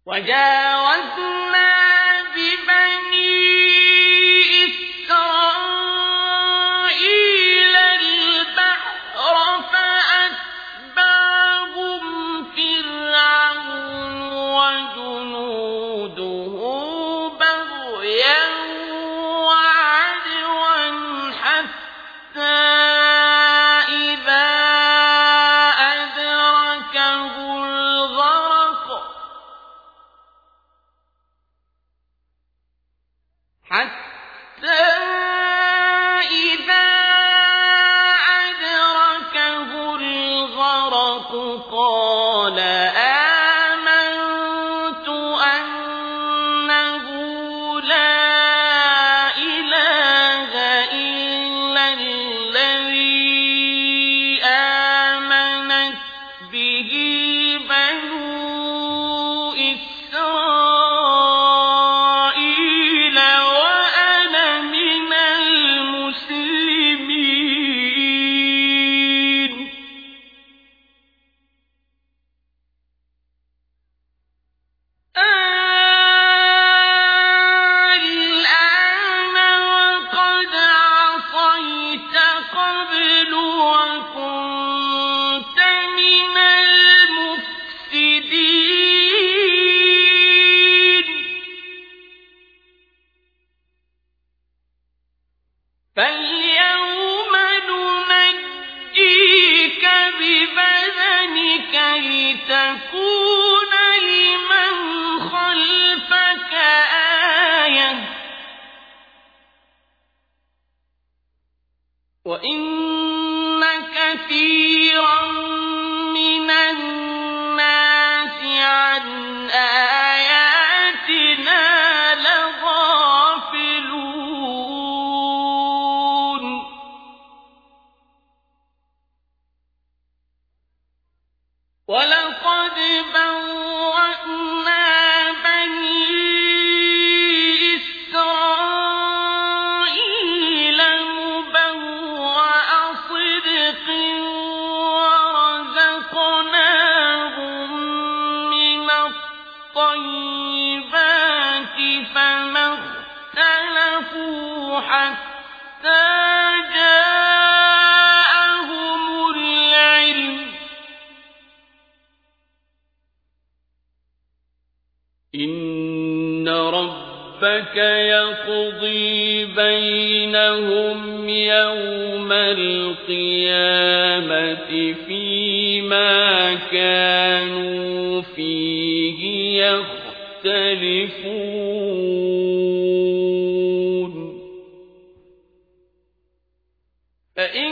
وجاوزنا ببني إسرائيل البحر فأتبعهم فرعون وجنوده بغيا وعدوا حتى إذا أدركه الغرق قال آمنت أنه لا إله إلا الذي آمنت به بنو إسرائيل وأنا من المسلمين. الآن وقد عصيت قبل وكنت من المفسدين. فاليوم ننجيك ببدنك لتكون لمن خلفك آية وإن كثيرا من الناس عن آياتنا لغافلون. ولقد بوأنا بني إسرائيل مبوأ صدق ورزقناهم من الطيبات فما اختلفوا حتى جاءهم العلم. إن ربك يقضي بينهم يوم القيامة فيما كانوا فيه يختلفون. فإن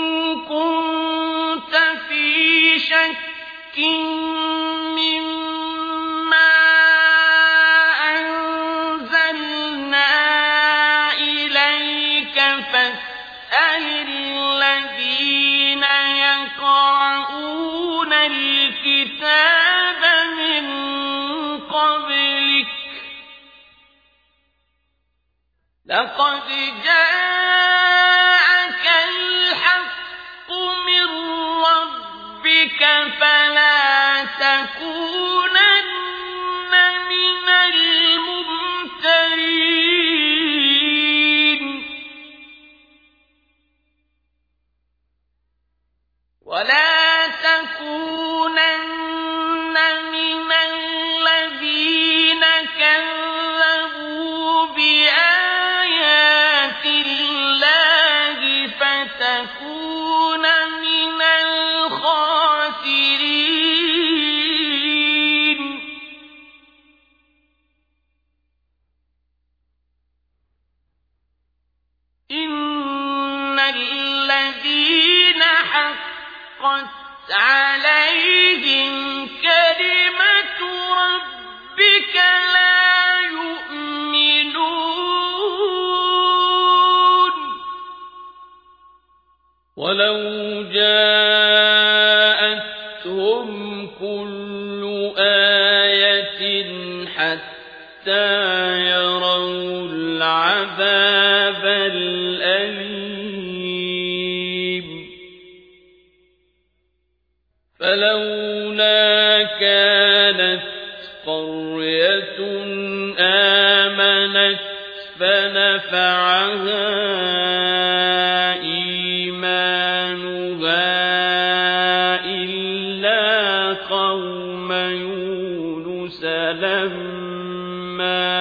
كنت في شك الذين يقرؤون الكتاب من قبلك لقد جاءك الحق من ربك فلا تكونن من الممترين. ولا تكونن من الذين كذبوا بآيات الله فتكون من الخاسرين. إن الذين حقت عليهم كلمة ربك لا يؤمنون. ولو جاءتهم كل آية حتى يروا العذاب الأليم فلولا كانت قرية قرية آمنت فنفعها إيمانها إلا قوم يونس لما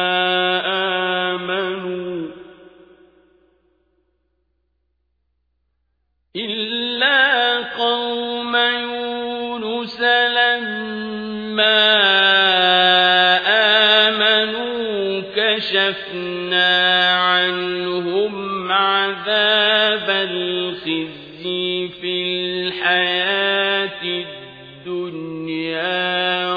آمنوا كشفنا عنهم عذاب الخزي في الحياة الدنيا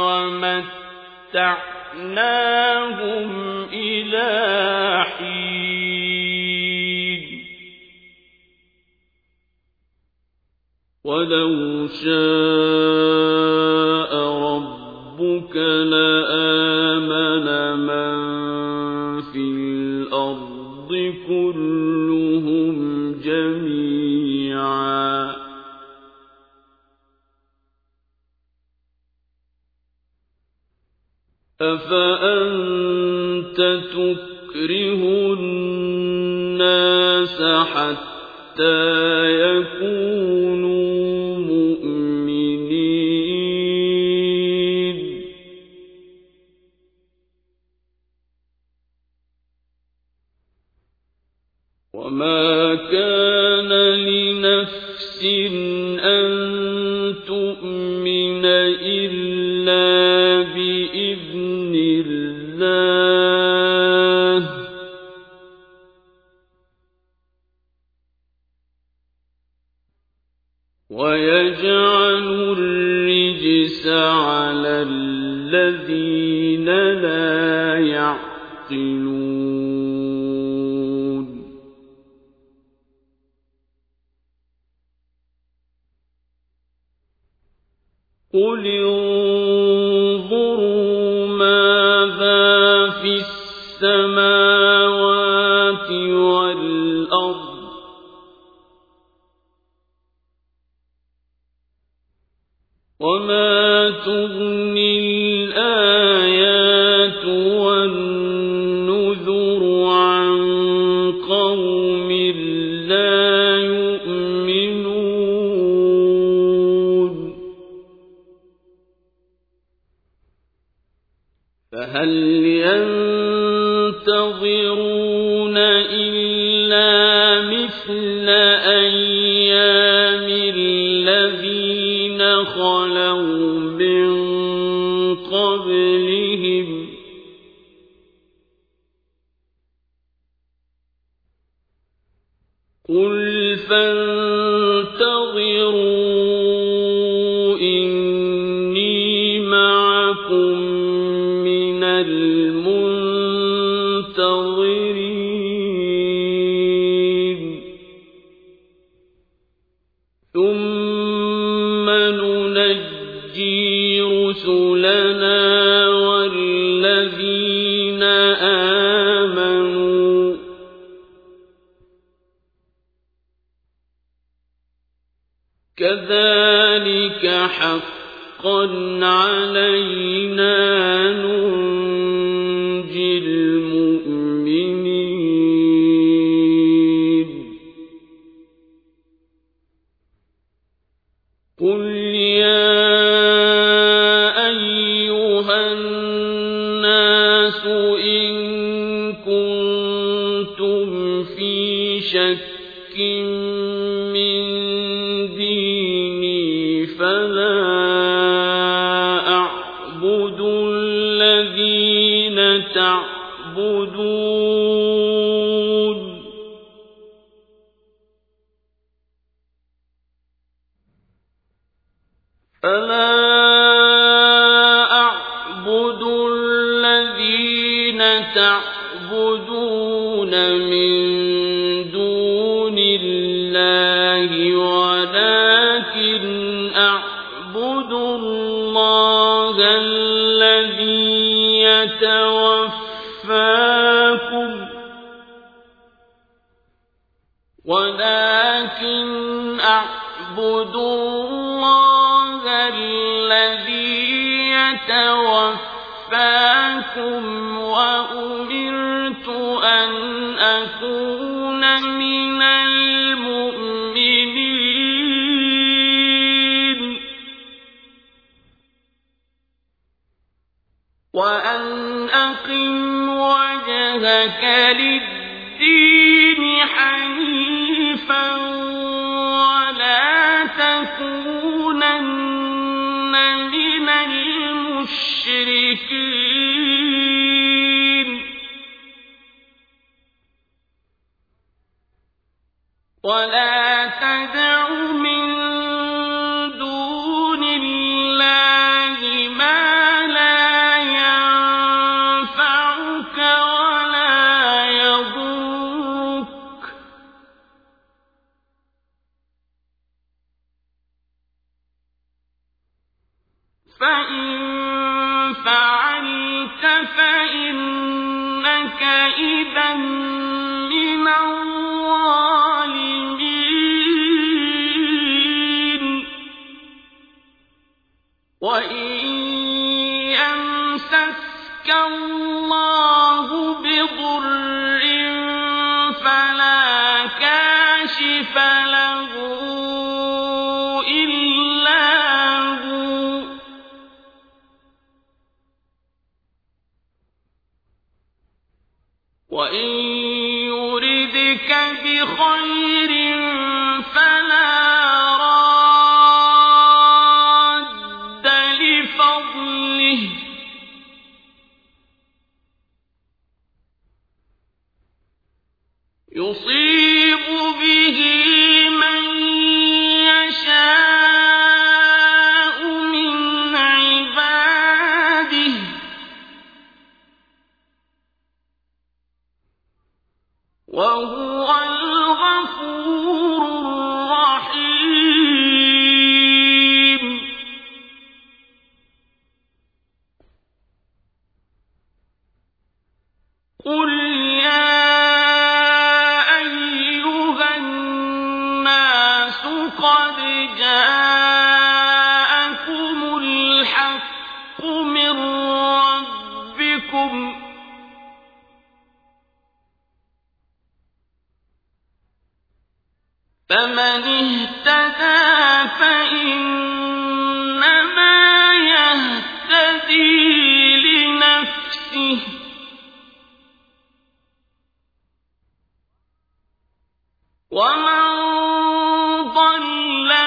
ومتعناهم إلى حين ولو شاء ربك لآمن من في الأرض كلهم جميعا أفأنت تكره الناس حتى يكونوا مؤمنين وما كان لنفس أن تؤمن إلا بإذن الله ويجعل الرجس على الذين لا يعقلون قل انظروا ماذا في السماوات والأرض وما تغني الآيات والنذر عن قوم لا يؤمنون فهل ينتظرون إلا مثل أيام الذين خلوا من قبلهم قل فانتظروا إني معكم من المنتظرين ثم ننجي رسلنا والذين آمنوا كذلك حقا علينا ننجي المؤمنين قل يا أيها الناس إن كنتم في شك من ديني فلا أعبد الذين تعبدون من دون الله ولكن أعبد الله الذي يتوفاكم لكم وأمرت أن أكون من المؤمنين وأن أقم وجهك للدين حنيفا ولا تكونن من المشركين ولا تدع من دون الله ما لا ينفعك ولا يضرك فإن فعلت فإنك إذا من الظالمين وإن يمسسك الله بضر فلا كاشف له إلا هو وإن يردك بخير فلا راد لفضله يصيب به من يشاء من عباده وهو الغفور الرحيم قل يا أيها الناس قد جاءكم الحق من ربكم فمن اهتدى فإنما يهتدي لنفسه ومن ضل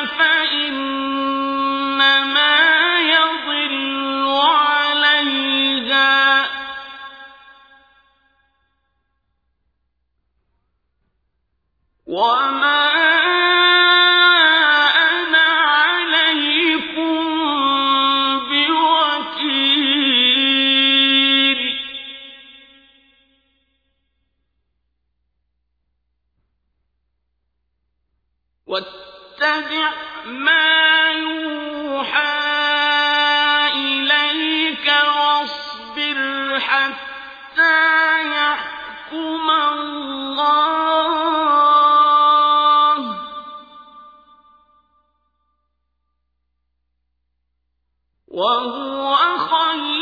فإنما يضل عليها وما أنا عليكم بوكيل واتبع ما يوحى إليك واصبر حتى يحكم الله وهو خير